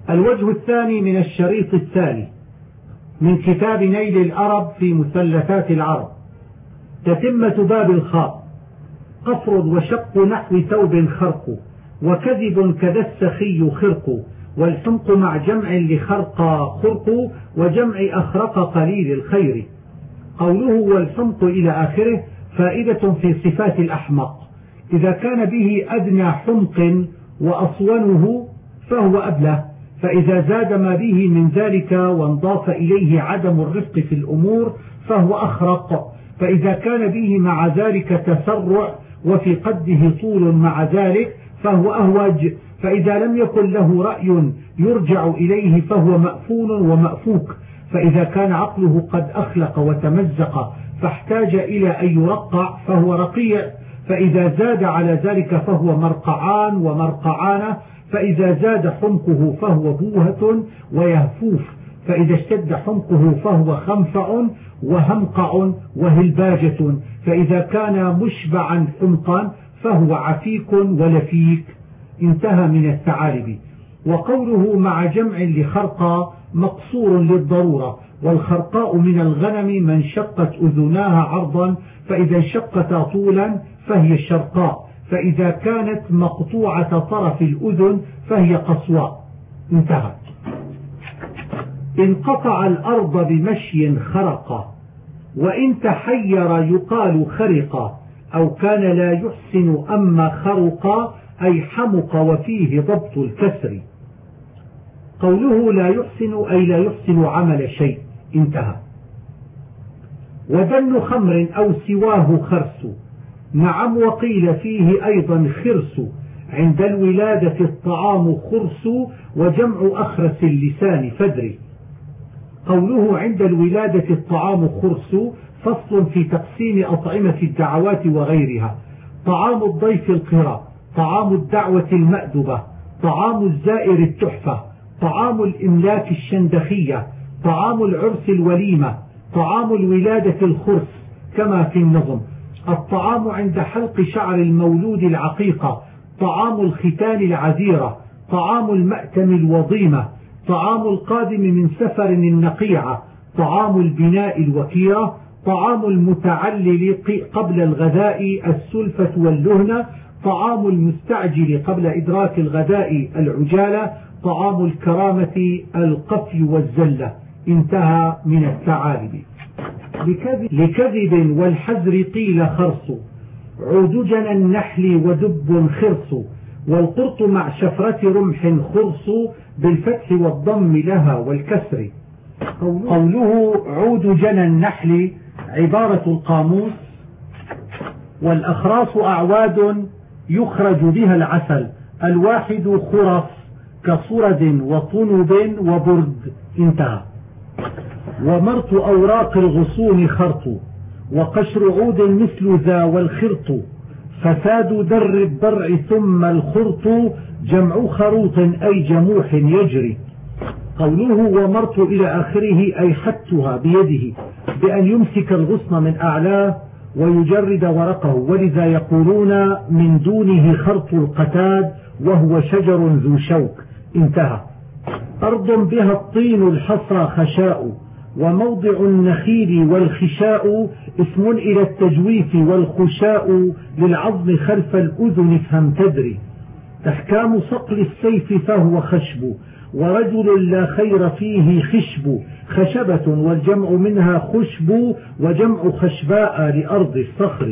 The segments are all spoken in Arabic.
الوجه الثاني من الشريط التالي من كتاب نيل الأرب في مثلثات العرب. تتمة باب الخاء. قفر وشق نحو ثوب خرق، وكذب كذا السخي خرق، والحمق مع جمع لخرق خرق، وجمع أخرق قليل الخير. قوله والحمق إلى آخره فائدة في صفات الأحمق. إذا كان به أدنى حمق وأصونه فهو أبله، فإذا زاد ما به من ذلك وانضاف إليه عدم الرفق في الأمور فهو أخرق، فإذا كان به مع ذلك تسرع وفي قده طول مع ذلك فهو أهوج، فإذا لم يكن له رأي يرجع إليه فهو مأفون ومأفوك، فإذا كان عقله قد أخلق وتمزق فاحتاج إلى أن يرقع فهو رقيع، فإذا زاد على ذلك فهو مرقعان ومرقعانه، فإذا زاد حمقه فهو بوهة ويهفوف، فإذا اشتد حمقه فهو خنفع وهمقع وهلباجة، فإذا كان مشبعا حمقا فهو عفيك ولفيك. انتهى من الثعالب. وقوله مع جمع لخرقا مقصور للضرورة، والخرقاء من الغنم من شقت أذناها عرضا، فإذا انشقتا طولا فهي الشرقاء، فإذا كانت مقطوعة طرف الأذن فهي قصواء. انتهى. انقطع الأرض بمشي خرق، وإن تحير يقال خرق، أو كان لا يحسن أما خرق أي حمق وفيه ضبط الكسر. قوله لا يحسن أي لا يحسن عمل شيء. انتهى. ودن خمر أو سواه خرس، نعم وقيل فيه أيضا خرس، عند الولادة الطعام خرس، وجمع أخرس اللسان فدري. قوله عند الولادة الطعام خرس فصل في تقسيم أطعمة الدعوات وغيرها: طعام الضيف القراء، طعام الدعوة المأدبة، طعام الزائر التحفة، طعام الإملاك الشندخية، طعام العرس الوليمة، طعام الولادة الخرس كما في النظم. الطعام عند حلق شعر المولود العقيقة، طعام الختان العذيرة، طعام المأتم الوضيمة، طعام القادم من سفر النقيعة، طعام البناء الوكيرة، طعام المتعلل قبل الغداء السلفة واللهنة، طعام المستعجل قبل إدراك الغداء العجالة، طعام الكرامة القفي والزلة. انتهى من الثعالب. لكذب والحزر قيل خرص، عودجن النحل ودب خرص، والقرط مع شفرة رمح خرص، بالفتح والضم لها والكسر. قوله عودجن النحل عبارة القاموس. والأخراص أعواد يخرج بها العسل، الواحد خرص كصرد وطنب وبرد. انتهى. ومرط أوراق الغصون خرط، وقشر عود مثل ذا والخرط، فساد در الضرع ثم الخرط، جمع خروط أي جموح يجري. قوله ومرط إلى آخره أي حتها بيده بأن يمسك الغصن من أعلاه ويجرد ورقه، ولذا يقولون من دونه خرط القتاد وهو شجر ذو شوك. انتهى. أرض بها الطين الحصى خشاء، وموضع النخيل والخشاء، اسم إلى التجويف والخشاء، للعظم خلف الأذن فهم تدري. أحكام صقل السيف فهو خشب، ورجل لا خير فيه خشب، خشبة والجمع منها خشب، وجمع خشباء لأرض الصخر.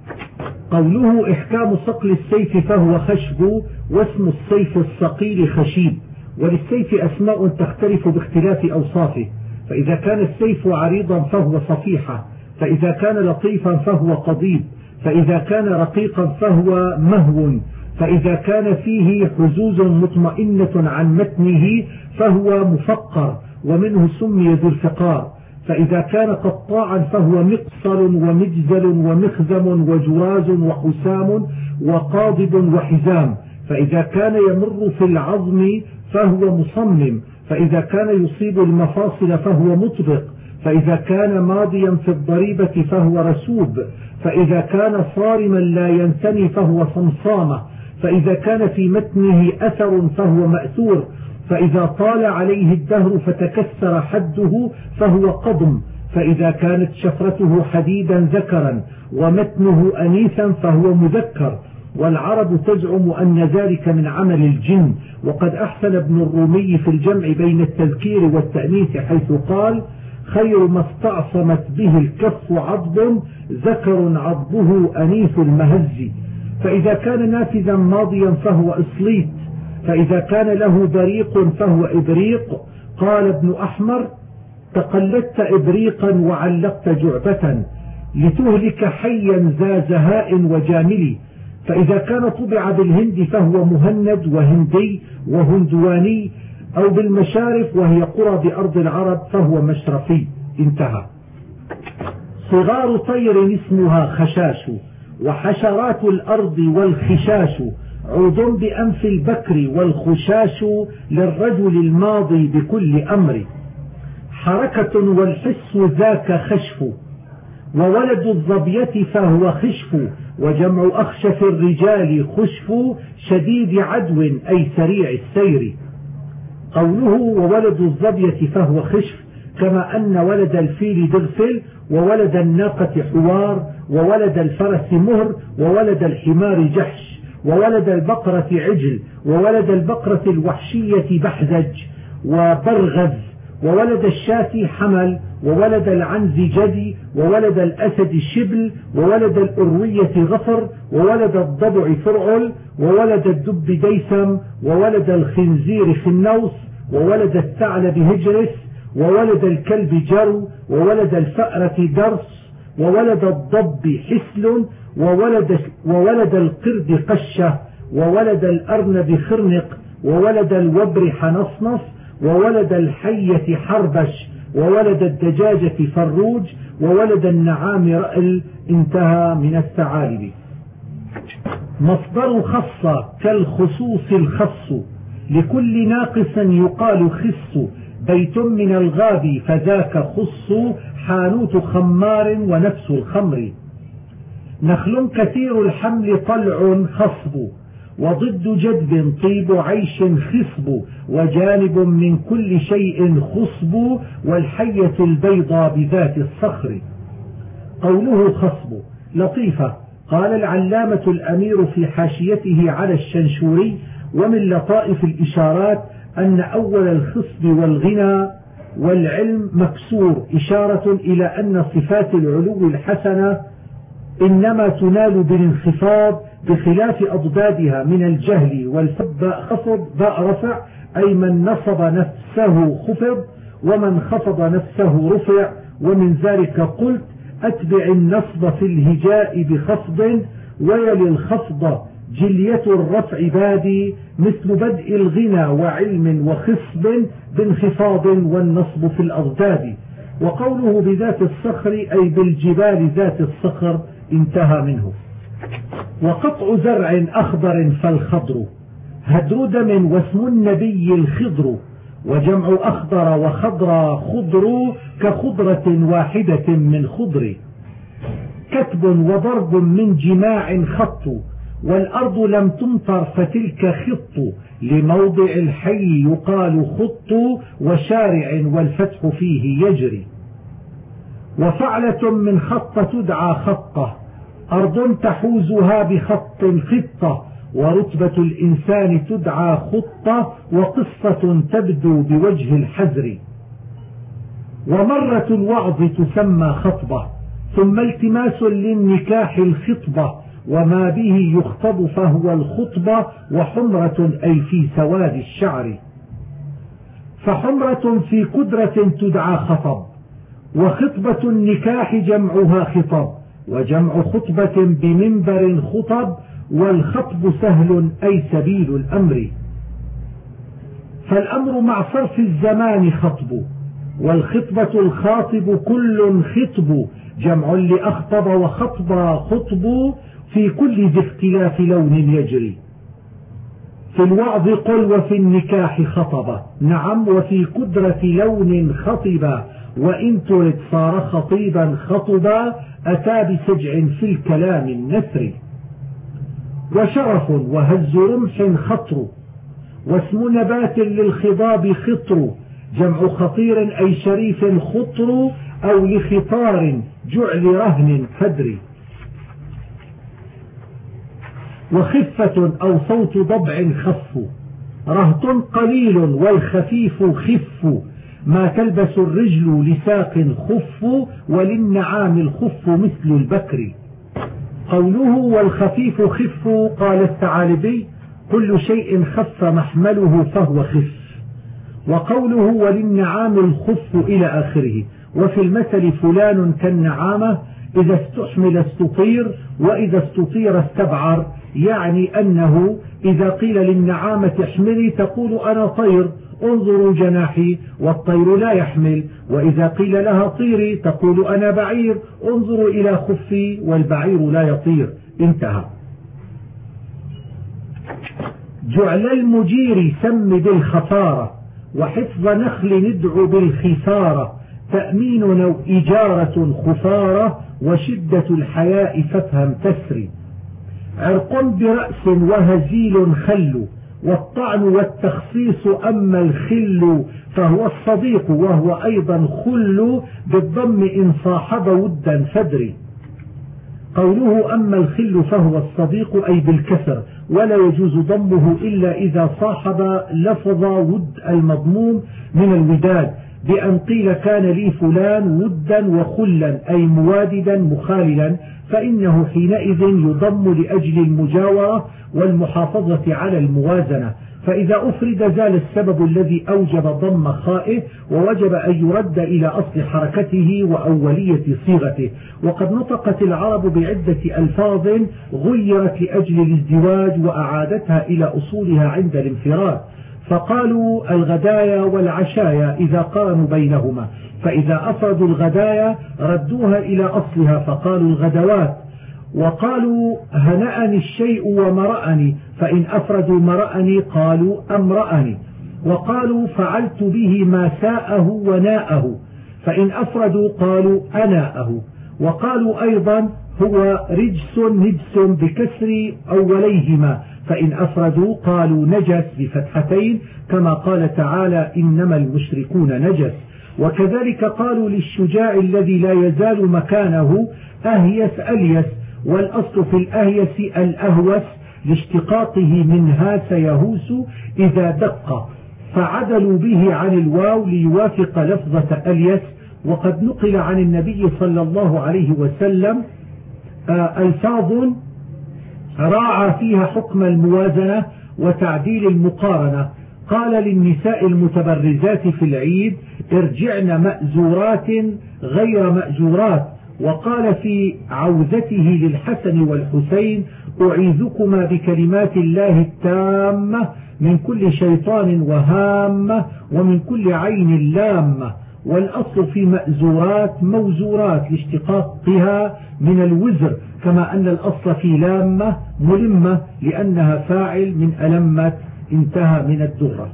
قوله إحكام صقل السيف فهو خشب، واسم السيف الصقيل خشيب. وللسيف أسماء تختلف باختلاف أوصافه، فإذا كان السيف عريضا فهو صفيحة، فإذا كان لطيفا فهو قضيب، فإذا كان رقيقا فهو مهو، فإذا كان فيه حزوز مطمئنة عن متنه فهو مفقر، ومنه سمي ذو الفقار، فإذا كان قطاعا فهو مقصر ومجزل ومخزم وجراز وحسام وقاضب وحزام، فإذا كان يمر في العظم فهو مصمم، فإذا كان يصيب المفاصل فهو مطبق، فإذا كان ماضيا في الضريبة فهو رسوب، فإذا كان صارما لا ينثني فهو صمصامة، فإذا كان في متنه أثر فهو مأثور، فإذا طال عليه الدهر فتكسر حده فهو قضم، فإذا كانت شفرته حديدا ذكرا ومتنه أنيثا فهو مذكر. والعرب تزعم أن ذلك من عمل الجن، وقد أحسن ابن الرومي في الجمع بين التذكير والتأنيث حيث قال: خير ما استعصمت به الكف عضب ذكر عضبه أنيث المهز. فإذا كان نافذا ماضيا فهو إصليت، فإذا كان له بريق فهو إبريق. قال ابن أحمر: تقلدت إبريقا وعلقت جعبة لتهلك حيا ذا زهاء وجامل. فإذا كان طبع بالهند فهو مهند وهندي وهندواني، أو بالمشارف وهي قرى بأرض العرب فهو مشرفي. انتهى. صغار طير اسمها خشاش، وحشرات الأرض والخشاش، عود بأنف البكر والخشاش للرجل الماضي بكل أمر. حركة والحس ذاك خشف، وولد الظبية فهو خشف، وجمع أخشف الرجال خشف شديد عدو أي سريع السير. قوله وولد الظبية فهو خشف، كما أن ولد الفيل درفل، وولد الناقة حوار، وولد الفرس مهر، وولد الحمار جحش، وولد البقرة عجل، وولد البقرة الوحشية بحزج وبرغز، وولد الشاة حمل، وولد العنز جدي، وولد الأسد شبل، وولد الأروية غفر، وولد الضبع فرعل، وولد الدب ديسم، وولد الخنزير خنوس، وولد الثعلب هجرس، وولد الكلب جرو، وولد الفأرة درس، وولد الضب حسل، وولد القرد قشة، وولد الأرنب خرنق، وولد الوبر حنصنص، وولد الحية حربش، وولد الدجاجة فروج، وولد النعام رأل. انتهى من الثعالب. مصدر خص كالخصوص الخص، لكل ناقص يقال خص، بيت من الغاب فذاك خص، حانوت خمار ونفس الخمر. نخل كثير الحمل طلع خصب، وضد جدب طيب عيش خصب، وجانب من كل شيء خصب، والحية البيضاء بذات الصخر. قوله خصب لطيفة. قال العلامة الأمير في حاشيته على الشنشوري: ومن لطائف الإشارات أن أول الخصب والغنى والعلم مكسور، إشارة إلى أن صفات العلو الحسنة إنما تنال بالانخفاض، بخلاف أضدادها من الجهل والخفض باء رفع، أي من نصب نفسه خفض، ومن خفض نفسه رفع. ومن ذلك قلت: أتبع النصب في الهجاء بخفض، ويلي الخفض جلية الرفع بادي، مثل بدء الغنى وعلم وخصب بانخفاض والنصب في الأضداد. وقوله بذات الصخر أي بالجبال ذات الصخر. انتهى منه. وقطع زرع أخضر فالخضر، هدر دم واسم النبي الخضر، وجمع أخضر وخضر خضر، كخضرة واحدة من خضر. كتب وضرب من جماع خط، والأرض لم تمطر فتلك خط، لموضع الحي يقال خط، وشارع والفتح فيه يجري. وفعلة من خط تدعى خطة، أرض تحوزها بخط خطة، ورتبة الإنسان تدعى خطة، وقصة تبدو بوجه الحزر. ومرة الوعظ تسمى خطبة، ثم التماس للنكاح الخطبة، وما به يخطب فهو الخطبة، وحمرة أي في سواد الشعر. فحمرة في قدرة تدعى خطب، وخطبة النكاح جمعها خطب، وجمع خطبة بمنبر خطب، والخطب سهل أي سبيل الأمر. فالأمر مع صرف الزمان خطب، والخطبة الخاطب كل خطب، جمع لأخطب وخطب خطب، في كل ذي اختلاف لون يجري. في الوعظ قل وفي النكاح خطبة، نعم، وفي قدرة لون خطبة، وإن ترد صار خطيبا خطبا، أتى بسجع في الكلام النثر. وشرف وهز رمح خطر، واسم نبات للخضاب خطر، جمع خطير أي شريف خطر، أو لخطار جعل رهن فدري. وخفة أو صوت ضبع خف، رهط قليل والخفيف خف، ما تلبس الرجل لساق خف، وللنعام الخف مثل البكر. قوله والخفيف خف، قال الثعالبي كل شيء خف محمله فهو خف. وقوله وللنعام الخف إلى آخره. وفي المثل فلان كالنعامة، إذا استحمل استطير وإذا استطير استبعر، يعني أنه إذا قيل للنعامة احملي تقول أنا طير انظروا جناحي، والطير لا يحمل، وإذا قيل لها طيري تقول أنا بعير انظروا إلى خفي، والبعير لا يطير. انتهى. جعل المجير سم بالخسارة، وحفظ نخل ندعو بالخسارة، تأمين أو إجارة خسارة، وشدة الحياء فافهم تسري. عرق برأس وهزيل خل، والطعن والتخصيص أما الخل فهو الصديق، وهو أيضا خل بالضم إن صاحب ودا فدري. قوله أما الخل فهو الصديق أي بالكسر، ولا يجوز ضمه إلا إذا صاحب لفظ ود المضموم من الوداد، بأن قيل كان لي فلان ودا وخلا أي مواددا مخاللا، فإنه حينئذ يضم لأجل المجاورة والمحافظة على الموازنة. فإذا أفرد زال السبب الذي أوجب ضم خائه، ووجب أن يرد إلى أصل حركته وأولية صيغته. وقد نطقت العرب بعدة ألفاظ غيرت لأجل الازدواج وأعادتها إلى أصولها عند الانفراد، فقالوا الغدايا والعشايا إذا قارنوا بينهما، فإذا أفردوا الغدايا ردوها إلى أصلها فقالوا الغدوات. وقالوا هنأني الشيء ومرأني، فإن أفردوا مرأني قالوا أمرأني. وقالوا فعلت به ما ساءه وناءه، فإن أفردوا قالوا أناءه. وقالوا أيضا هو رجس نجس بكسر أوليهما، فإن أفردوا قالوا نجس بفتحتين، كما قال تعالى إنما المشركون نجس. وكذلك قالوا للشجاع الذي لا يزال مكانه أهيس أليس، والأصل في الأهيس الأهوس لاشتقاقه من هاس يهوس إذا دق، فعدلوا به عن الواو ليوافق لفظة أليس. وقد نقل عن النبي صلى الله عليه وسلم ألفاظ راعى فيها حكم الموازنة وتعديل المقارنة. قال للنساء المتبرزات في العيد ارجعن مأزورات غير مأجورات. وقال في عوزته للحسن والحسين أعيذكما بكلمات الله التامة من كل شيطان وهامة ومن كل عين لامة. والأصل في مأزورات موزورات لاشتقاقها من الوزر، كما أن الأصل في لامة ملمة لأنها فاعل من ألمت. انتهى من الدرة.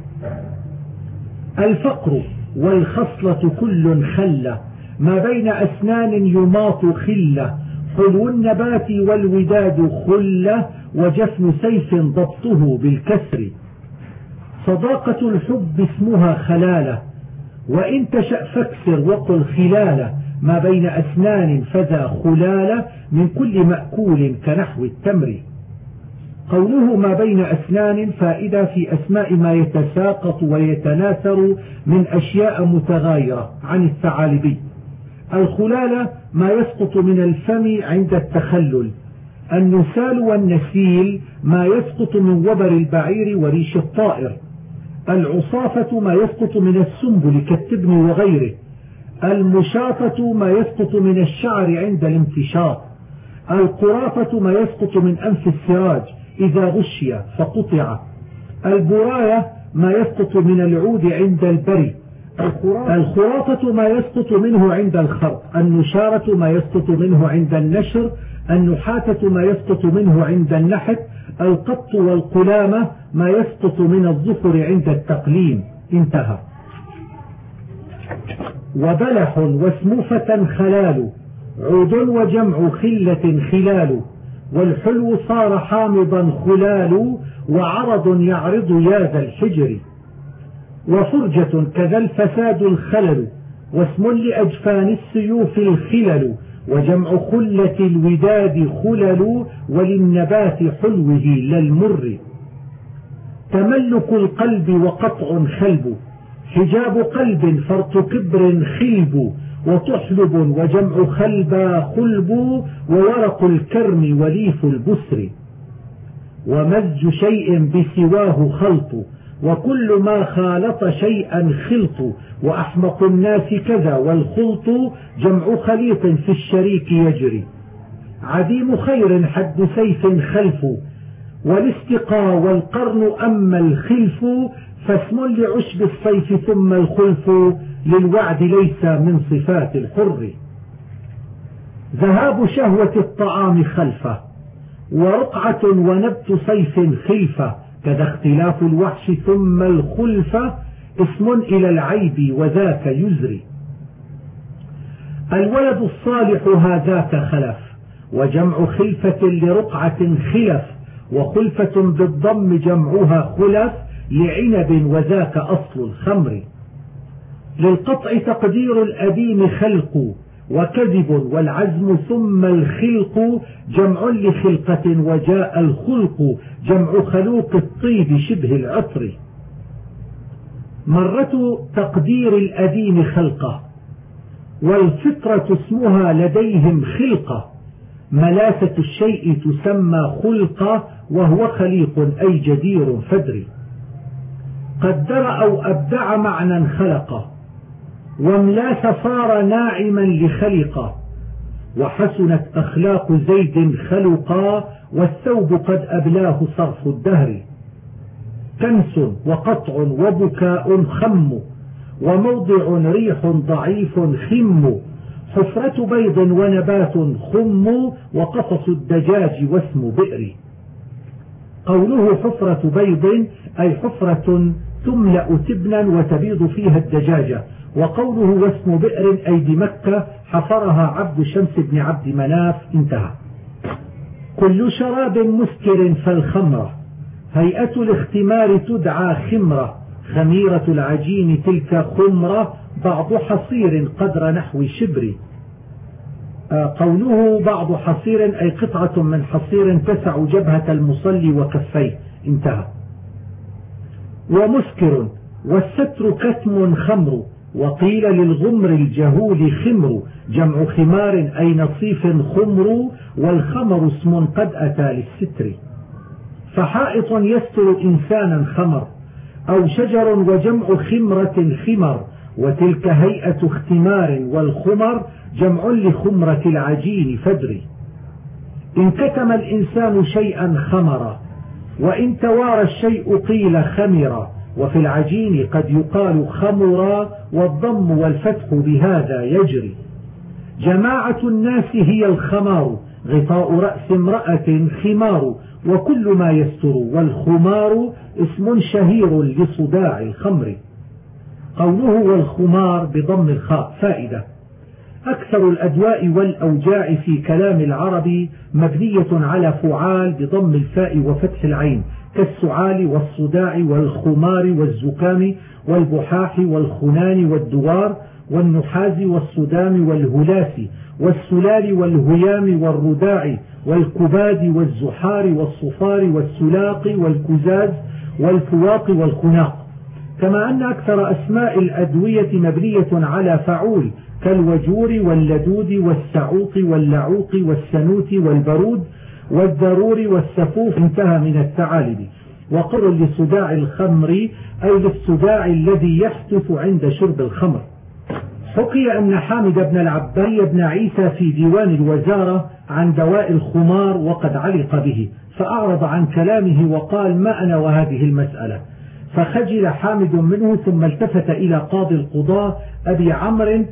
الفقر والخصلة كل خلة، ما بين أسنان يماط خلة، حلو النبات والوداد خلة، وجفن سيف ضبطه بالكسر. صداقة الحب اسمها خلالة، وإن تشأ فاكسر وقل خلالة، ما بين أسنان فذا خلالة، من كل مأكول كنحو التمر. قوله ما بين أسنان فائدة في أسماء ما يتساقط ويتناثر من أشياء متغايرة عن الثعالبي. الخلالة ما يسقط من الفم عند التخلل. النسال والنسيل ما يسقط من وبر البعير وريش الطائر. العصافة ما يسقط من السنبل كالتبن وغيره. المشاطة ما يسقط من الشعر عند الامتشاط. القرافة ما يسقط من أنف السراج إذا غشي فقطع. البراية ما يسقط من العود عند البري. الخرافة ما يسقط منه عند الخرق. النشارة ما يسقط منه عند النشر. النحاتة ما يسقط منه عند النحت. القط والقلامة ما يسقط من الظفر عند التقليم. انتهى. وبلح واسموفة خلال، عود وجمع خلة خلال، والحلو صار حامضا خلال، وعرض يعرض يا ذا الحجر. وفرجة كذا الفساد الخلل، واسم لأجفان السيوف الخلل، وجمع خلة الوداد خلل، وللنبات حلوه للمر. تملك القلب وقطع خلب، حجاب قلب فرط كبر خلب، وتحلب وجمع خلبا خلب، وورق الكرم وليف البسر. ومزج شيء بسواه خلط، وكل ما خالط شيئا خلط، وأحمق الناس كذا والخلط جمع خليط في الشريك يجري. عديم خير حد سيف خلف، والاستقى والقرن أما الخلف، فاسم لعشب الصيف ثم الخلف، للوعد ليس من صفات الحر. ذهاب شهوة الطعام خلفه، ورقعة ونبت صيف خلفه، كذا اختلاف الوحش ثم الخلفة، اسم إلى العيب وذاك يزري. الولد الصالح هذاك خلف، وجمع خلفة لرقعة خلف، وخلفة بالضم جمعها خلف، لعنب وذاك أصل الخمر. للقطع تقدير الأديم خلق، وكذب والعزم ثم الخلق، جمع لخلقة وجاء الخلق، جمع خلوق الطيب شبه العطر. مرة تقدير الأديم خلقه، والفطرة اسمها لديهم خلقة، ملاسة الشيء تسمى خلقة، وهو خليق أي جدير فدري. قدر أو أبدع معنى خلقه، واملاس صار ناعما لخلقه، وحسنت أخلاق زيد خلقا، والثوب قد أبلاه صرف الدهر. كنس وقطع وبكاء خم، وموضع ريح ضعيف خم، حفرة بيض ونبات خم، وقصص الدجاج واسم بئر. قوله حفرة بيض أي حفرة تملأ تبنا وتبيض فيها الدجاجة، وقوله واسم بئر أي بمكة حفرها عبد شمس بن عبد مناف. انتهى. كل شراب مسكر فالخمرة، هيئة الاختمار تدعى خمرة، خميرة العجين تلك خمرة، بعض حصير قدر نحو شبر. قوله بعض حصير أي قطعة من حصير تسع جبهة المصلي وكفيه. انتهى. ومسكر، والستر كتم خمر، وقيل للغمر الجهول خمر، جمع خمار أي نصيف خمر، والخمر اسم قد أتى للستر. فحائط يستر إنسانا خمر، أو شجر وجمع خمرة خمر، وتلك هيئة اختمار، والخمر جمع لخمرة العجين فدري. إن كتم الإنسان شيئا خمرا، وإن توارى الشيء قيل خمرا، وفي العجين قد يقال خمرا، والضم والفتح بهذا يجري. جماعة الناس هي الخمار، غطاء رأس امرأة خمار، وكل ما يستر، والخمار اسم شهير لصداع الخمر. قوله والخمار بضم الخاء. فائدة: أكثر الأدواء والأوجاع في كلام العرب مبنية على فعال بضم الفاء وفتح العين، كالسعال والصداع والخمار والزكام والبحاح والخنان والدوار والنحاز والصدام والهلاس والسلال والهيام والرداع والكباد والزحار والصفار والسلاق والكزاز والفواق والخناق. كما أن أكثر أسماء الأدوية مبنية على فعول، كالوجور واللدود والسعوط واللعوق والسنوت والبرود والضرور والسفوف. انتهى من الثعالب. وقر لصداع الخمر أي للصداع الذي يحدث عند شرب الخمر. حكي أن حامد بن العباي بن عيسى في ديوان الوزارة عن دواء الخمار وقد علق به، فأعرض عن كلامه وقال: ما أنا وهذه المسألة. فخجل حامد منه، ثم التفت إلى قاضي القضاة أبي عمرو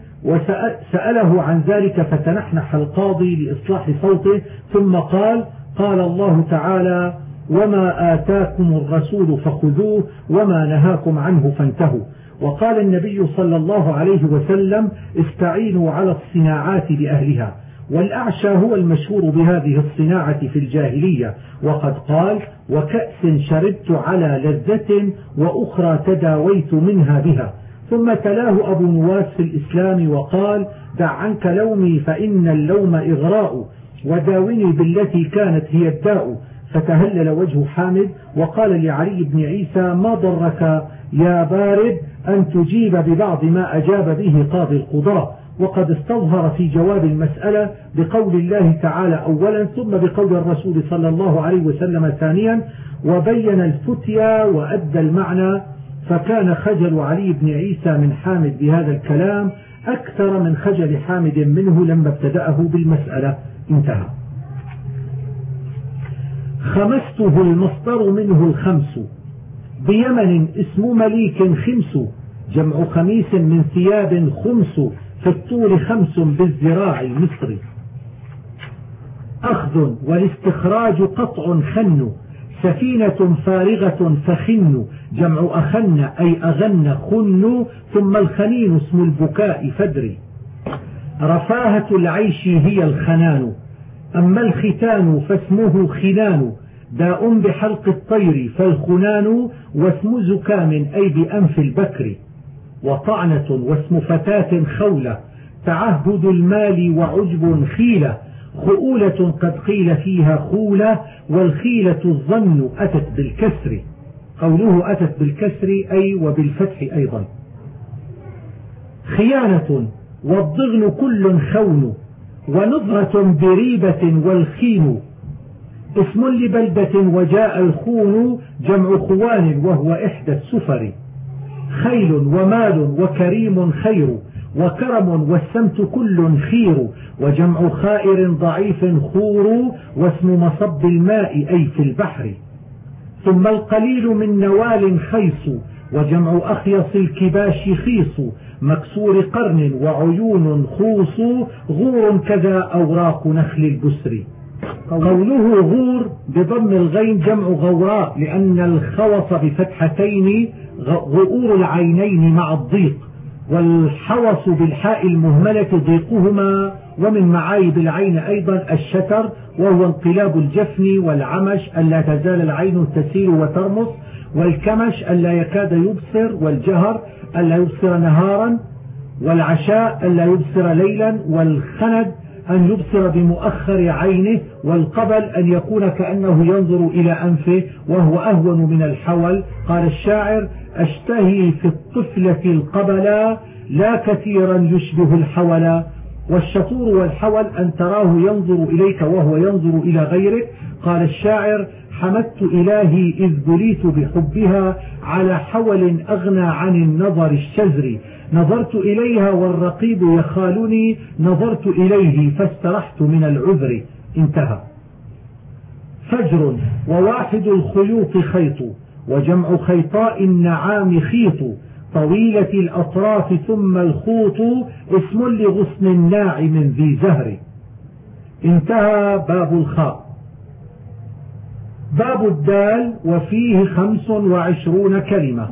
وسأله عن ذلك، فتنحنح القاضي لإصلاح صوته ثم قال: قال الله تعالى: وما آتاكم الرسول فخذوه وما نهاكم عنه فانتهوا. وقال النبي صلى الله عليه وسلم: استعينوا على الصناعات بأهلها. والأعشى هو المشهور بهذه الصناعة في الجاهلية، وقد قال: وكأس شربت على لذة وأخرى تداويت منها بها. ثم تلاه أبو نواس في الإسلام وقال: دع عنك لومي فإن اللوم إغراء، وداوني بالتي كانت هي الداء. فتهلل وجه حامد وقال لعلي بن عيسى: ما ضرك يا بارد أن تجيب ببعض ما أجاب به قاضي القضاء؟ وقد استظهر في جواب المسألة بقول الله تعالى أولا، ثم بقول الرسول صلى الله عليه وسلم ثانيا، وبين الفتيا وأدى المعنى. فكان خجل علي بن عيسى من حامد بهذا الكلام أكثر من خجل حامد منه لما ابتدأه بالمسألة. انتهى. خمسته المصدر منه الخمس، بيمن اسم مليك خمس، جمع خميس من ثياب خمس، في الطول 5 بالذراع المصري. أخذ والاستخراج قطع خن، سفينة فارغة فخن، جمع أخن أي أغن خن، ثم الخنين اسم البكاء فدري. رفاهة العيش هي الخنان، أما الختان فاسمه خنان، داء بحلق الطير فالخنان، واسم زكام أي بأنف البكر. وطعنة واسم فتاة خولة، تعهد المال وعجب خيلة، خؤولة قد قيل فيها خولة، والخيلة الظن أتت بالكسر. قوله أتت بالكسر أي وبالفتح أيضا. خيانة والضغن كل خون، ونظرة بريبة والخين، اسم لبلدة وجاء الخون، جمع خوان وهو إحدى السفر. خيل ومال وكريم خير، وكرم والسمت كل خير، وجمع خائر ضعيف خور، واسم مصب الماء أي في البحر. ثم القليل من نوال خيص، وجمع أخيص الكباش خيص، مكسور قرن وعيون خوص، غور كذا أوراق نخل البسر. قوله غور بضم الغين جمع غوراء، لأن الخوص بفتحتين غؤور العينين مع الضيق، والحوص بالحاء المهملة ضيقهما. ومن معايب العين أيضا الشتر، وهو انقلاب الجفن، والعمش ألا تزال العين تسير وترمص، والكمش ألا يكاد يبصر، والجهر ألا يبصر نهارا، والعشاء ألا يبصر ليلا، والخند أن يبصر بمؤخر عينه، والقبل أن يكون كأنه ينظر إلى أنفه وهو أهون من الحول. قال الشاعر: أشتهي في الطفلة القبلا، لا كثيرا يشبه الحولا. والشطور والحول أن تراه ينظر إليك وهو ينظر إلى غيرك. قال الشاعر: حمدت إلهي إذ بليت بحبها، على حول أغنى عن النظر الشزري. نظرت إليها والرقيب يخالني، نظرت إليه فاسترحت من العذر. انتهى. فجر وواحد الخيوط خيط، وجمع خيطاء النعام خيط، طويلة الأطراف ثم الخوط، اسم لغصن الناعم ذي زهر. انتهى باب الخاء. باب الدال وفيه 25 كلمة.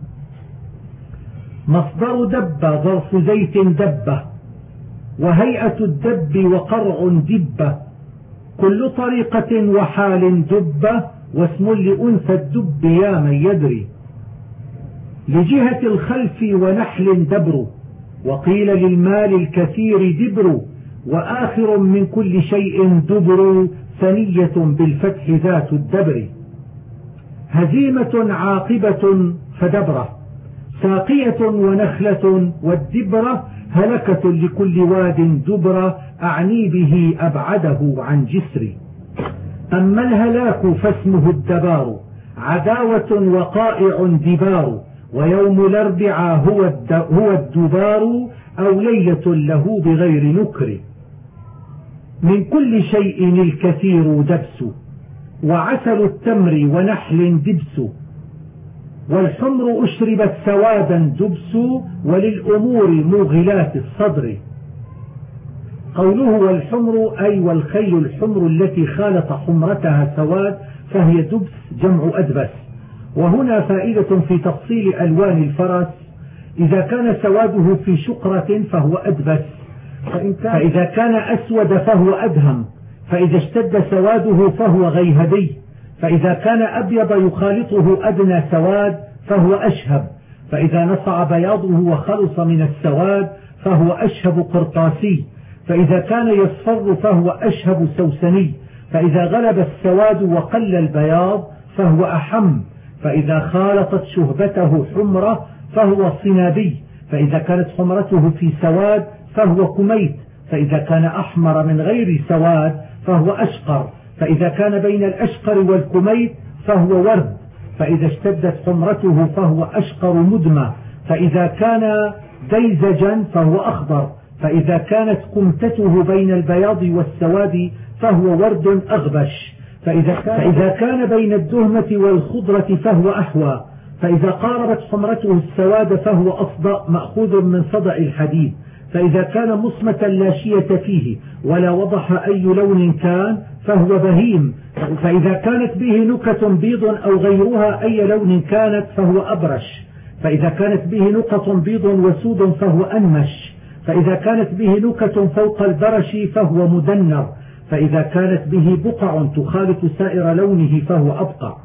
مصدر دب ظرف زيت دبة، وهيئة الدب وقرع دبة، كل طريقة وحال دبة، واسم لأنثى الدب يا من يدري. لجهة الخلف ونحل دبر، وقيل للمال الكثير دبر، وآخر من كل شيء دبر، ثنية بالفتح ذات الدبر. هزيمة عاقبة فدبرة، ساقية ونخلة، والدبرة هلكة لكل واد دبرة، أعني به أبعده عن جسر. أما الهلاك فاسمه الدبار، عداوة وقائع دبار، ويوم الأربعاء هو الدبار، أو ليلة له بغير نكر. من كل شيء الكثير دبس، وعسل التمر ونحل دبس، والحمر أشربت سوادا دبس، وللأمور موغلات الصدر. قوله والحمر أي والخيل الحمر التي خالط حمرتها سواد، فهي دبس جمع أدبس. وهنا فائدة في تفصيل ألوان الفرس: إذا كان سواده في شقرة فهو أدبس، فإذا كان أسود فهو أدهم، فإذا اشتد سواده فهو غيهبي، فإذا كان أبيض يخالطه أدنى سواد فهو أشهب، فإذا نصع بياضه وخلص من السواد فهو أشهب قرطاسي، فإذا كان يصفر فهو أشهب سوسني، فإذا غلب السواد وقل البياض فهو أحم، فإذا خالطت شهبته حمرة فهو صنابي، فإذا كانت حمرته في سواد فهو كميت، فإذا كان أحمر من غير سواد فهو أشقر، فإذا كان بين الأشقر والكميت فهو ورد، فإذا اشتدت حمرته فهو أشقر مدمى، فإذا كان ديزجا فهو أخضر، فإذا كانت كمتته بين البياض والسواد فهو ورد أغبش، فإذا كان بين الدهمة والخضرة فهو أحوى، فإذا قاربت حمرته السواد فهو أصدأ مأخوذ من صدأ الحديد، فإذا كان مصمة لا شية فيه ولا وضح أي لون كان فهو بهيم، فإذا كانت به نكة بيض أو غيرها أي لون كانت فهو أبرش، فإذا كانت به نقط بيض وسود فهو أنمش، فإذا كانت به نكة فوق البرش فهو مدنر، فإذا كانت به بقع تخالط سائر لونه فهو أبقع.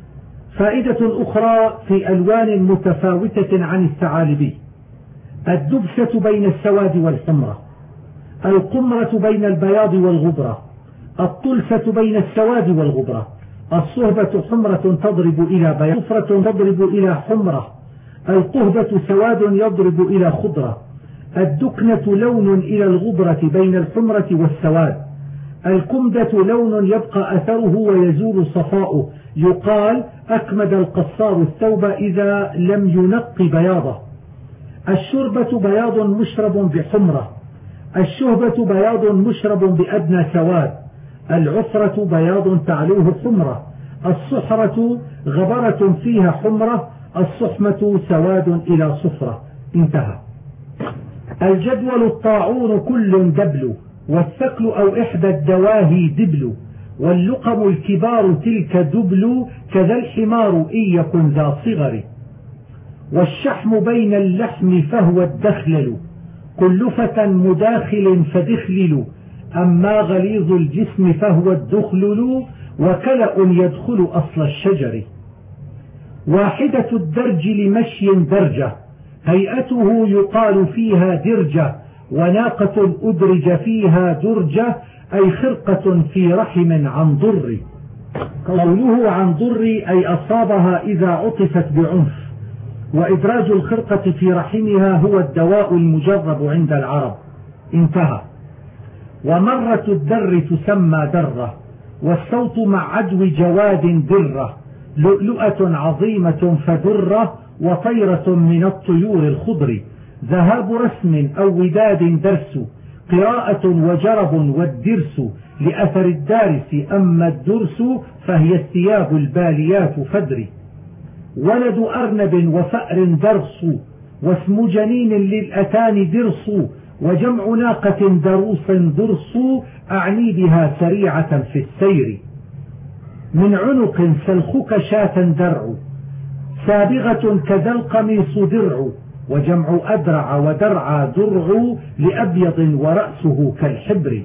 فائدة أخرى في ألوان متفاوتة عن الثعالبي: الدبسة بين السواد والحمرة، القمرة بين البياض والغبرة، الطلسة بين السواد والغبرة، الصهبة حمرة تضرب إلى بياض، صفرة تضرب إلى حمرة، القهبة سواد يضرب إلى خضرة، الدكنة لون إلى الغبرة بين الحمرة والسواد، الكمدة لون يبقى أثره ويزول صفاؤه، يقال أكمد القصار الثوب إذا لم ينق بياضه، الشربة بياض مشرب بحمرة، الشهبة بياض مشرب بأدنى سواد، العفرة بياض تعلوه حمرة، الصحرة غبرة فيها حمرة، الصحمة سواد إلى صفرة. انتهى. الجدول: الطاعون كل دبل، والثكل أو إحدى الدواهي دبل، واللقم الكبار تلك دبل، كذا الحمار إن يكن ذا صغر، والشحم بين اللحم فهو الدخلل، كل فتى مداخل فدخلل، أما غليظ الجسم فهو الدخلل، وكلأ يدخل أصل الشجر. واحدة الدرج لمشي درجة، هيئته يقال فيها درجة، وناقة أدرج فيها درجة، أي خرقة في رحم عن ضر. قوله عن ضر أي أصابها إذا عطفت بعنف، وإدراج الخرقة في رحمها هو الدواء المجرب عند العرب. انتهى. ومرة الدر تسمى درة، والصوت مع عدو جواد درة، لؤلؤة عظيمة فدرة، وطيرة من الطيور الخضر، ذهاب رسم أو وداد درس، قراءة وجرب والدرس، لأثر الدارس، أما الدرس فهي الثياب الباليات فدر. ولد أرنب وفأر درس، واسم جنين للأتان درس، وجمع ناقة دروس درس، أعني بها سريعة في السير. من عنق سلخك شاة درع، سابغة كذا القميص درع، وجمع أدرع ودرع درع، لأبيض ورأسه كالحبر.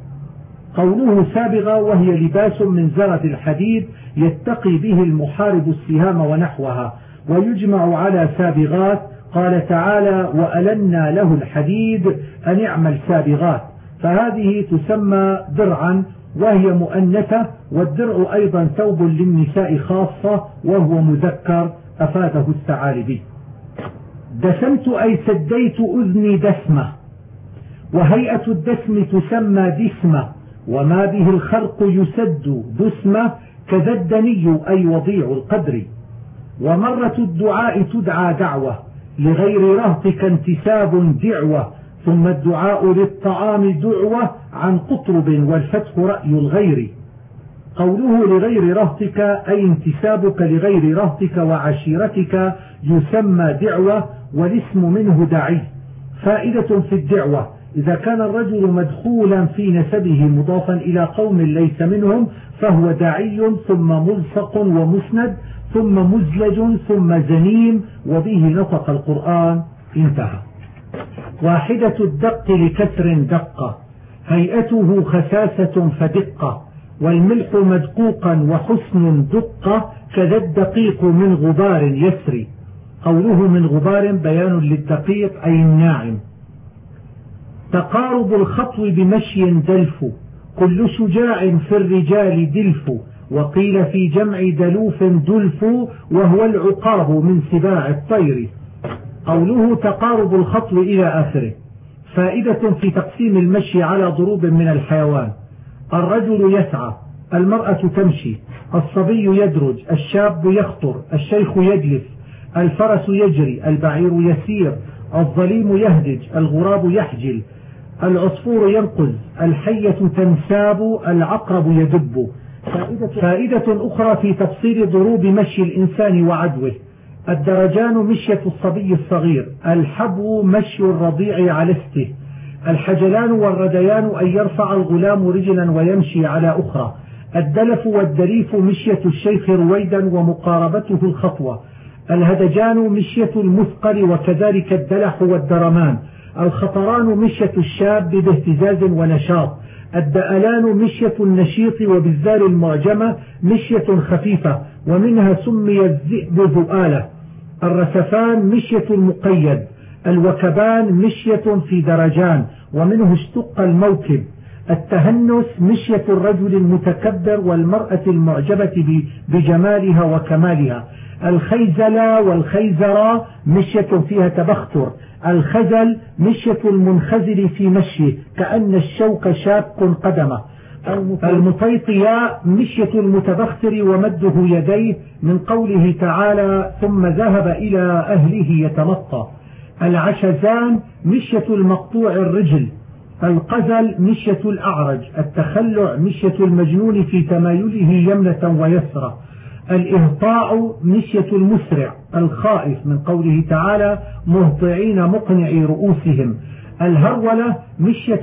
قوله سابغة وهي لباس من زرد الحديد يتقي به المحارب السهام ونحوها، ويجمع على سابغات. قال تعالى: وألنا له الحديد أن يعمل سابغات، فهذه تسمى درعا وهي مؤنثة، والدرع أيضا ثوب للنساء خاصة وهو مذكر، أفاده الثعالبي. دسمت أي سديت أذني دسمة، وهيئة الدسم تسمى دسمة، وما به الخرق يسد دسمة، كذا الدني أي وضيع القدر. ومرة الدعاء تدعى دعوة، لغير رهطك انتساب دعوة، ثم الدعاء للطعام دعوة، عن قطرب والفتح رأي الغير. قوله لغير رهطك أي انتسابك لغير رهطك وعشيرتك يسمى دعوة، والاسم منه دعي. فائدة في الدعوة: إذا كان الرجل مدخولا في نسبه مضافا إلى قوم ليس منهم فهو دعي، ثم ملصق ومسند، ثم مزلج، ثم زنيم، وبه نطق القرآن. انتهى. واحدة الدق لكسر دقة، هيئته خساسة فدقة، والملح مدقوقا وحسن دقة، كذا الدقيق من غبار يسري. قوله من غبار بيان للدقيق أي الناعم. تقارب الخطو بمشي دلف، كل شجاع في الرجال دلف، وقيل في جمع دلوف دلف، وهو العقاب من سباع الطير. قوله تقارب الخطو إلى آخره. فائدة في تقسيم المشي على ضروب من الحيوان: الرجل يسعى، المرأة تمشي، الصبي يدرج، الشاب يخطر، الشيخ يجلس، الفرس يجري، البعير يسير، الظليم يهدج، الغراب يحجل، العصفور ينقز، الحية تنساب، العقرب يدب. فائدة أخرى في تفصيل ضروب مشي الإنسان وعدوه: الدرجان مشية الصبي الصغير، الحبو مشي الرضيع على استه، الحجلان والرديان أن يرفع الغلام رجلا ويمشي على أخرى، الدلف والدليف مشية الشيخ رويدا ومقاربته الخطوة، الهدجان مشية المثقل وكذلك الدلح والدرمان، الخطران مشية الشاب باهتزاز ونشاط، الدألان مشية النشيط وبالذال المعجمة مشية خفيفة ومنها سمي الذئب ذؤالة، الرسفان مشية المقيد، الوكبان مشية في درجان ومنه اشتق الموكب، التهنس مشية الرجل المتكبر والمرأة المعجبة بجمالها وكمالها، الخيزلة والخيزرة مشية فيها تبختر، الخزل مشية المنخزل في مشيه كأن الشوك شاك قدمه، المطيطياء مشية المتبختر ومده يديه من قوله تعالى ثم ذهب إلى أهله يتمطى، العشزان مشية المقطوع الرجل، القزل مشية الأعرج، التخلع مشية المجنون في تمايله يمنة ويسرى، الإهطاء مشية المسرع الخائف من قوله تعالى مهطعين مقنعي رؤوسهم، الهرولة مشية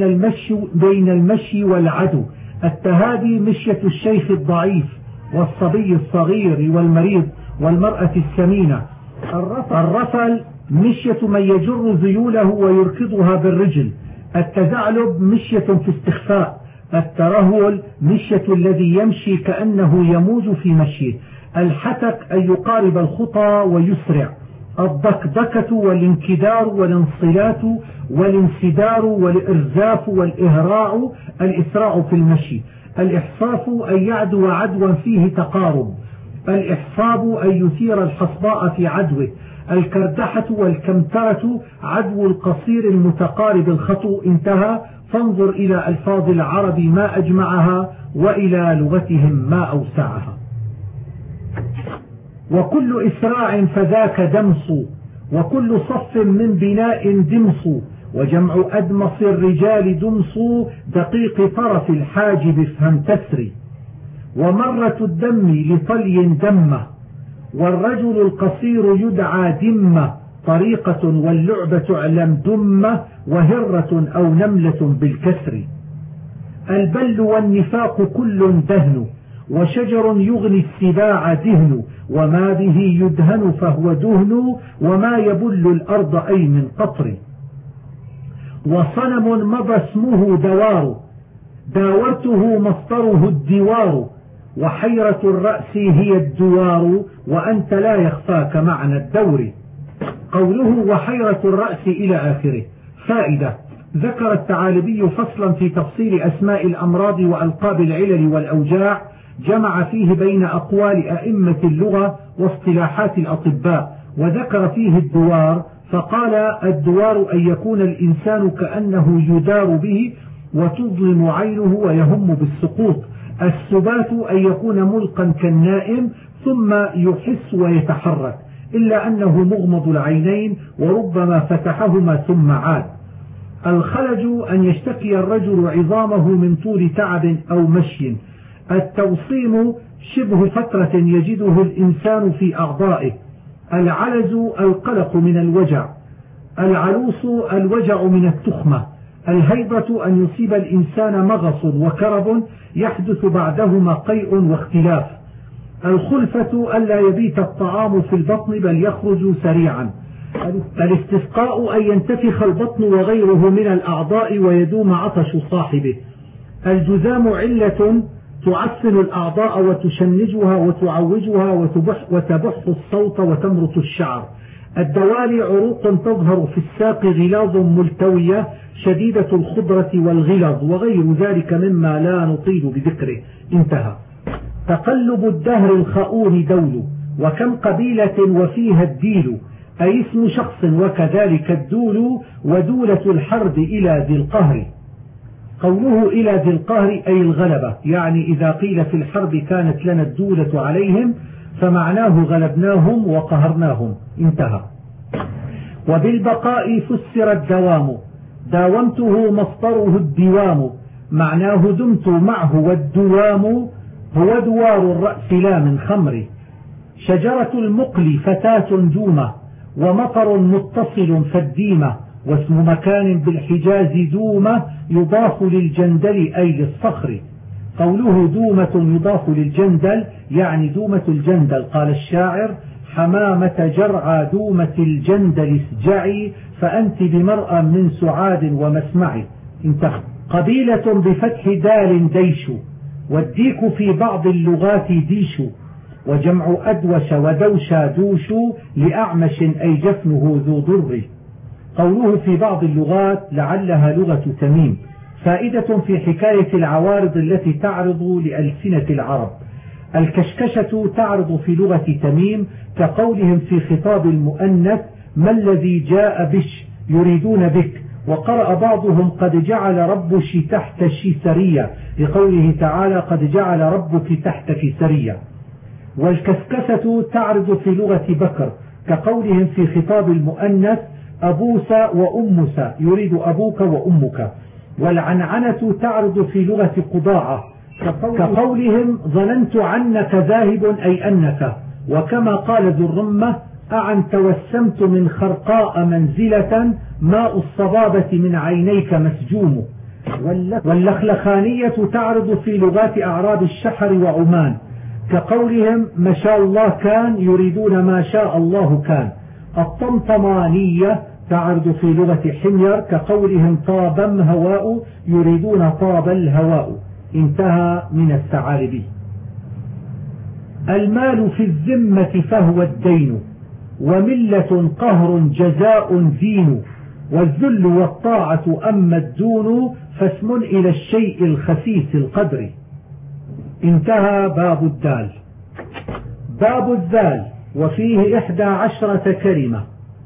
بين المشي والعدو، التهادي مشية الشيخ الضعيف والصبي الصغير والمريض والمرأة السمينة، الرفل مشية من يجر ذيوله ويركضها بالرجل، التزعلب مشية في استخفاء، الترهل مشية الذي يمشي كأنه يموج في مشيه، الحتك أن يقارب الخطى ويسرع، الضكدكة والانكدار والانصلات والانسدار والإرزاف والإهراع الإسراع في المشي، الإحصاف أن يعدو عدوا فيه تقارب، الإحصاب أن يثير الحصباء في عدوه، الكردحة والكمترة عدو القصير المتقارب الخطو. انتهى. فانظر إلى ألفاظ العرب ما أجمعها وإلى لغتهم ما أوسعها. وكل إسراع فذاك دمص، وكل صف من بناء دمص، وجمع أدمص الرجال دمص، دقيق طرف الحاجب افهم تسري، ومرة الدم لطلي دمه، والرجل القصير يدعى دمة طريقة، واللعبة علم دمة، وهرة أو نملة بالكسر، البل والنفاق كل دهن، وشجر يغني السباع دهن، وما به يدهن فهو دهن، وما يبل الأرض أي من قطر، وصنم مضى اسمه دوار، داورته مصدره الدوار، وحيرة الرأس هي الدوار، وأنت لا يخفاك معنى الدور. قوله وحيرة الرأس إلى آخره. فائدة: ذكر الثعالبي فصلا في تفصيل أسماء الأمراض وألقاب العلل والأوجاع، جمع فيه بين أقوال أئمة اللغة واصطلاحات الأطباء، وذكر فيه الدوار، فقال الدوار أن يكون الإنسان كأنه يدار به وتظلم عينه ويهم بالسقوط، السبات أن يكون ملقا كالنائم ثم يحس ويتحرك، إلا أنه مغمض العينين وربما فتحهما ثم عاد. الخلج أن يشتكي الرجل عظامه من طول تعب أو مشي. التوصيم شبه فترة يجده الإنسان في أعضائه. العلز القلق من الوجع. العلوص الوجع من التخمة. الهيبة أن يصيب الإنسان مغص وكرب يحدث بعدهما قيء واختلاف. الخلفة ألا يبيت الطعام في البطن بل يخرج سريعا. الاستسقاء أن ينتفخ البطن وغيره من الأعضاء ويدوم عطش صاحبه. الجذام علة تعفن الأعضاء وتشنجها وتعوجها وتبح الصوت وتمرط الشعر. الدوالي عروق تظهر في الساق غلاظ ملتوية شديدة الخضرة والغلظ وغير ذلك مما لا نطيل بذكره. انتهى. تقلب الدهر الخؤون دول، وكم قبيلة وفيها الديل، أي اسم شخص وكذلك الدول ودولة الحرب إلى ذي القهر. قوله إلى ذي القهر أي الغلبة، يعني إذا قيل في الحرب كانت لنا الدولة عليهم فمعناه غلبناهم وقهرناهم. انتهى. وبالبقاء فسر الدوام، داومته مصدره الدوام، معناه دمت معه، والدوام هو دوار الرأس لا من خمر. شجرة المقل فتاة دومة، ومطر متصل فالديمة، واسم مكان بالحجاز دومة يضاف للجندل أي للصخر. قوله دومة يضاف للجندل يعني دومة الجندل. قال الشاعر: حمامة جرعى دومة الجندل اسجعي، فأنت بمرأى من سعاد ومسمعي. انتهى. قبيلة بفتح دال ديش، والديك في بعض اللغات ديش، وجمع أدوش ودوشا دوش لأعمش أي جفنه ذو ضر. قوله في بعض اللغات لعلها لغة تميم، فائدة في حكاية العوارض التي تعرض لألسنة العرب. الكشكشة تعرض في لغة تميم كقولهم في خطاب المؤنث: ما الذي جاء بش يريدون بك. وقرأ بعضهم: قد جعل ربك تحت سرية، لقوله تعالى: قد جعل ربك تحتك سرية. والكسكسة تعرض في لغة بكر كقولهم في خطاب المؤنث: أبوس وأمس، يريد أبوك وأمك. والعنعنة تعرض في لغة قضاعة كقولهم: ظننت عنك ذاهب أي أنك. وكما قال ذو الرمة: أعن توسمت من خرقاء منزلة، ماء الصبابة من عينيك مسجوم. واللخلخانية تعرض في لغات أعراب الشحر وعمان كقولهم: ما شاء الله كان، يريدون ما شاء الله كان. الطمطمانية تعرض في لغة حمير كقولهم: طابم هواء، يريدون طاب الهواء. انتهى من الثعالبي. المال في الذمة فهو الدين، وملة قهر جزاء دين، والذل والطاعة أما الدون فاسم إلى الشيء الخسيس القدر. انتهى باب الدال. باب الذال، وفيه 11 كلمة.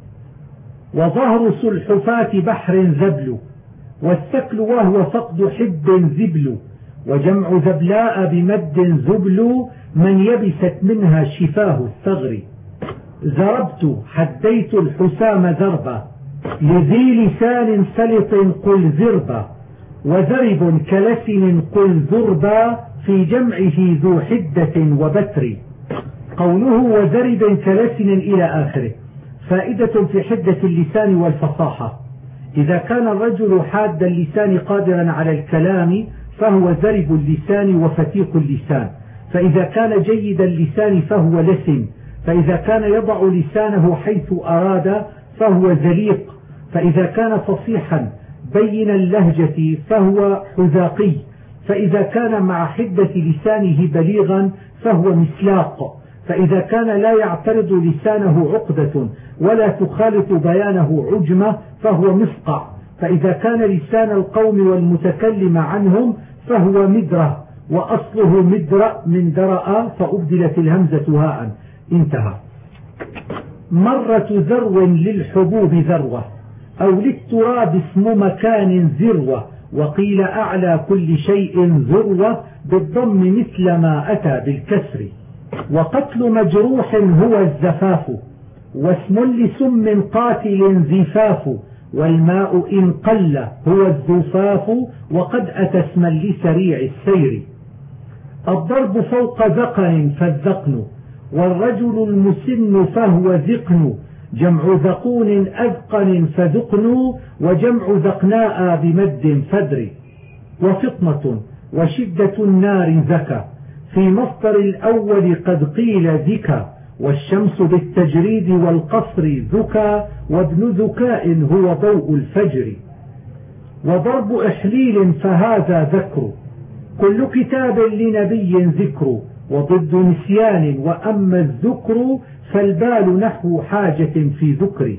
وظهر سلحفاة بحر ذبل، والثكل وهو فقد حب ذبل، وجمع ذبلاء بمد زبل، من يبست منها شفاه الثغر. زربت حديت الحسام ذربا، لذي لسان سلط قل زربا، وذرب كلسن قل ذربا، في جمعه ذو حدة وبتر. قوله وذرب كلسن إلى آخره. فائدة في حدة اللسان والفصاحة. إذا كان الرجل حاد اللسان قادرا على الكلام فهو ذرب اللسان وفتيق اللسان، فإذا كان جيد اللسان فهو لسن، فإذا كان يضع لسانه حيث أراد فهو زليق، فإذا كان فصيحا بين اللهجة فهو حذاقي، فإذا كان مع حدة لسانه بليغا فهو مسلاق، فإذا كان لا يعترض لسانه عقدة ولا تخالط بيانه عجمة فهو مفقع، فإذا كان لسان القوم والمتكلم عنهم فهو مدرة، وأصله مدرأ من درأ فأبدلت الهمزة هاء. انتهى. مرة ذرو للحبوب ذروة، أو للتراب اسم مكان ذروة، وقيل أعلى كل شيء ذروة بالضم مثل ما أتى بالكسر. وقتل مجروح هو الزفاف، واسم لسم قاتل زفاف، والماء إن قل هو الزفاف، وقد أتى اسما لسريع السير. الضرب فوق ذقن فالذقن، والرجل المسن فهو ذقن، جمع ذقون أذقن فذقن، وجمع ذقناء بمد فدر. وفطنة وشدة النار ذكى، في مصدر الأول قد قيل ذكى، والشمس بالتجريد والقصر ذكى وابن ذكاء هو ضوء الفجر. وضرب إحليل فهذا ذكر كل كتاب لنبي ذكر وضد نسيان وأما الذكر فالبال نحو حاجة في ذكر.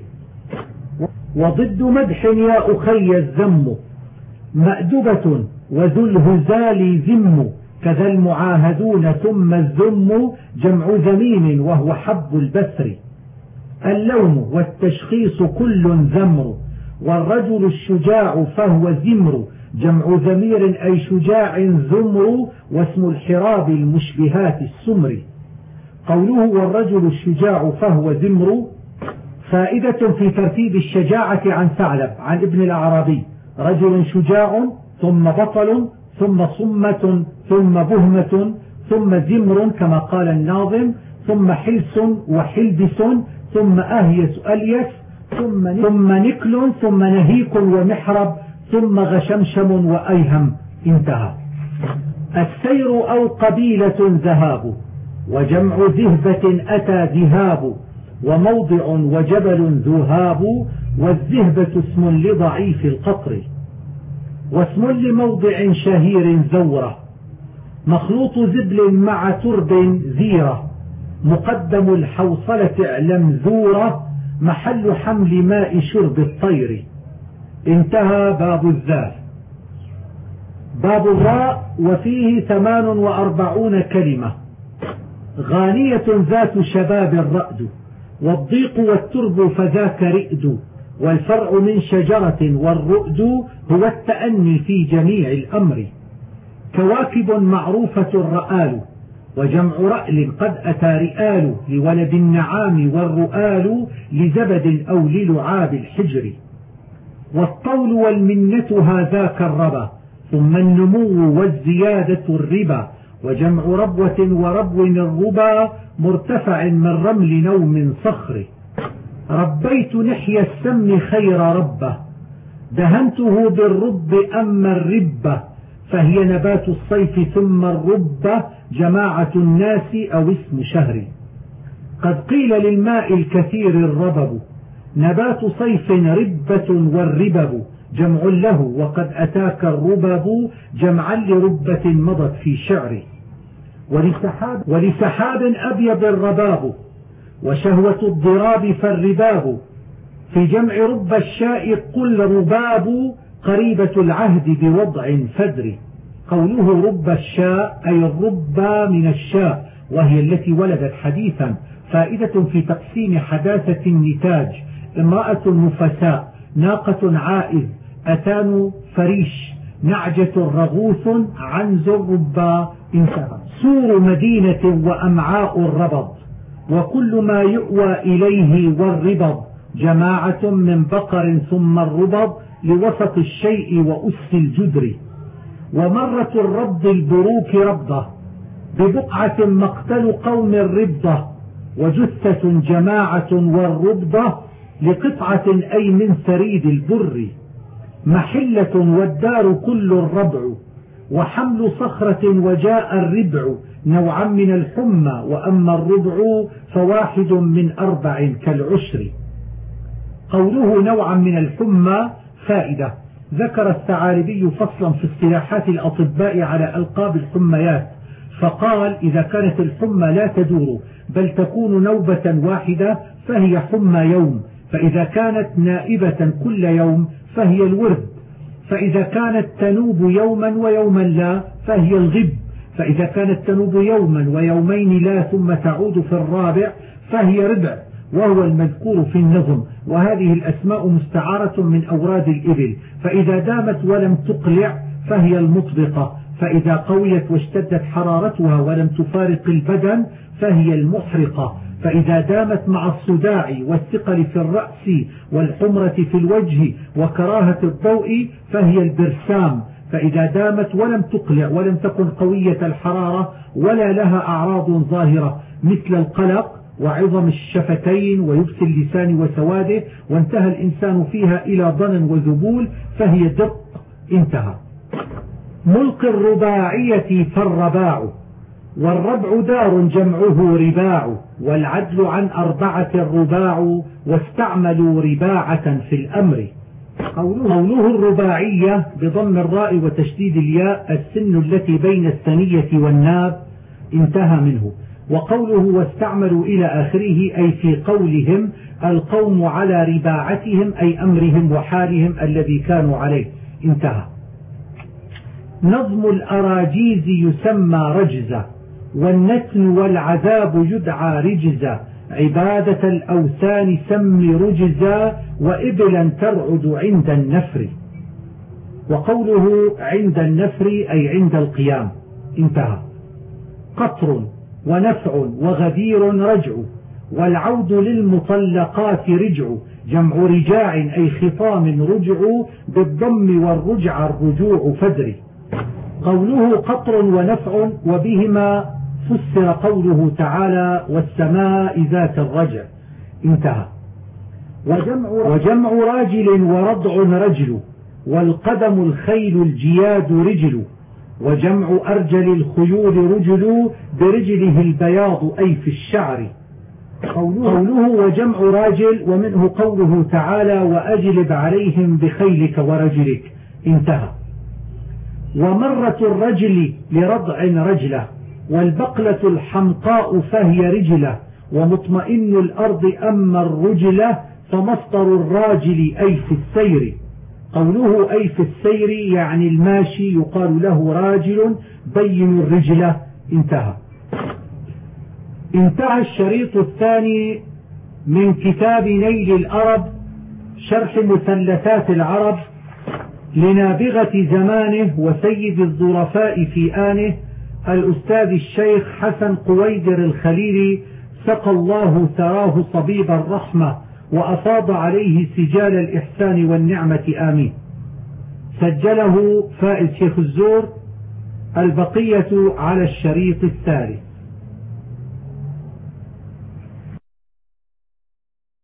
وضد مدح يا أخي الذم مأدبة وذو الهزال ذم كذا المعاهدون ثم الذم جمع ذميم وهو حب البثر. اللوم والتشخيص كل ذمر والرجل الشجاع فهو ذمر جمع ذمير أي شجاع ذمر واسم الحراب المشبهات السمر. قوله والرجل الشجاع فهو ذمر فائدة في ترتيب الشجاعة عن ثعلب عن ابن الأعرابي رجل شجاع ثم بطل ثم صمة ثم بهمة ثم ذمر كما قال الناظم ثم حلس وحلبس ثم أهيس أليس ثم نكل ثم نهيك ومحرب ثم غشمشم وأيهم. انتهى. السير أو قبيلة ذهاب وجمع ذهبة أتى ذهاب وموضع وجبل ذهاب والذهبة اسم لضعيف القطر واسم لموضع شهير زورة مخلوط زبل مع ترب زيرة مقدم الحوصلة اعلم زورة محل حمل ماء شرب الطير. انتهى باب الذال. باب الراء وفيه 48 كلمة. غانية ذات شباب الرأد والضيق والترب فذاك رئد والفرع من شجرة والرؤد هو التأني في جميع الأمر. كواكب معروفة الرآل وجمع رأل قد أتى رئال لولد النعام والرؤال لزبد أو للعاب الحجر. والطول والمنة هذاك الربا ثم النمو والزيادة الربا وجمع ربوة وربو الربا مرتفع من رمل نوم صخر. ربيت نحي السم خير ربه دهنته بالرب أما الربة فهي نبات الصيف ثم الربة جماعة الناس أو اسم شهر. قد قيل للماء الكثير الربب نبات صيف ربة والربب جمع له وقد أتاك الربب جمعا لربة مضت في شعره. ولسحاب أبيض الرباب وشهوة الضراب فالرباب في جمع رب الشاء قل رباب قريبة العهد بوضع فدر. قوله رب الشاء أي الرب من الشاء وهي التي ولدت حديثا. فائدة في تقسيم حداثة النتاج امرأة نفساء ناقة عائذ أتان فريش نعجة رغوث عنز الربا. انتهى. سور مدينة وأمعاء الربض وكل ما يؤوى إليه والربض جماعة من بقر ثم الربض لوسط الشيء وأس الجدر. ومرة الربض البروك ربضة ببقعة مقتل قوم الربضة وجثة جماعة والربضة لقطعة أي من ثريد البر. محلة والدار كل الربع وحمل صخرة وجاء الربع نوعا من الحمى وأما الربع فواحد من 4 كالعشر. قوله نوعا من الحمى فائدة. ذكر الثعالبي فصلا في اصطلاحات الأطباء على ألقاب الحميات فقال إذا كانت الحمى لا تدور بل تكون نوبة واحدة فهي حمى يوم فإذا كانت نائبة كل يوم فهي الورد فإذا كانت تنوب يوما ويوما لا فهي الغب فإذا كانت تنوب يوما ويومين لا ثم تعود في الرابع فهي ربع وهو المذكور في النظم. وهذه الأسماء مستعارة من أوراد الإبل فإذا دامت ولم تقلع فهي المطبقة فإذا قويت واشتدت حرارتها ولم تفارق البدن فهي المحرقة فإذا دامت مع الصداع والثقل في الرأس والحمرة في الوجه وكراهة الضوء فهي البرسام فإذا دامت ولم تقلع ولم تكن قوية الحرارة ولا لها أعراض ظاهرة مثل القلق وعظم الشفتين ويبس اللسان وسواده وانتهى الإنسان فيها إلى ضن وذبول فهي دق. انتهى. ملك الرباعية فالرباع والربع دار جمعه رباع، والعدل عن 4 رباع، واستعملوا رباعة في الأمر. قوله الرباعية بضم الراء وتشديد الياء السن التي بين الثنية والناب، انتهى منه. وقوله واستعملوا إلى آخره أي في قولهم القوم على رباعتهم أي أمرهم وحالهم الذي كانوا عليه، انتهى. نظم الأراجيز يسمى رجزة، والنتن والعذاب يدعى رجزة، عبادة الأوثان سم رجزا، وإبلا ترعد عند النفر. وقوله عند النفر أي عند القيام، انتهى. قطر ونفع وغدير رجع، والعود للمطلقات رجع، جمع رجاع أي خطام رجع، بالضم والرجع الرجوع فدري. قوله قطر ونفع وبهما فسر قوله تعالى والسماء ذات الرجع، انتهى. وجمع راجل ورضع رجل، والقدم الخيل الجياد رجل، وجمع أرجل الخيول رجل، برجله البياض أي في الشعر. قوله وجمع راجل ومنه قوله تعالى وأجلب عليهم بخيلك ورجلك، انتهى. ومرة الرجل لرضع رجله، والبقلة الحمقاء فهي رجله، ومطمئن الأرض أما الرجلة، فمصدر الراجل أي في السير. قوله أي في السير يعني الماشي يقال له راجل بين الرجلة، انتهى. انتهى الشريط الثاني من كتاب نيل الأرب شرح مثلثات العرب لنابغة زمانه وسيد الظرفاء في آنه الأستاذ الشيخ حسن قويدر الخليلي، سقى الله ثراه صبيب الرحمة وأفاض عليه سجال الإحسان والنعمة، آمين. سجله فائز شيخ الزور. البقية على الشريط الثالث.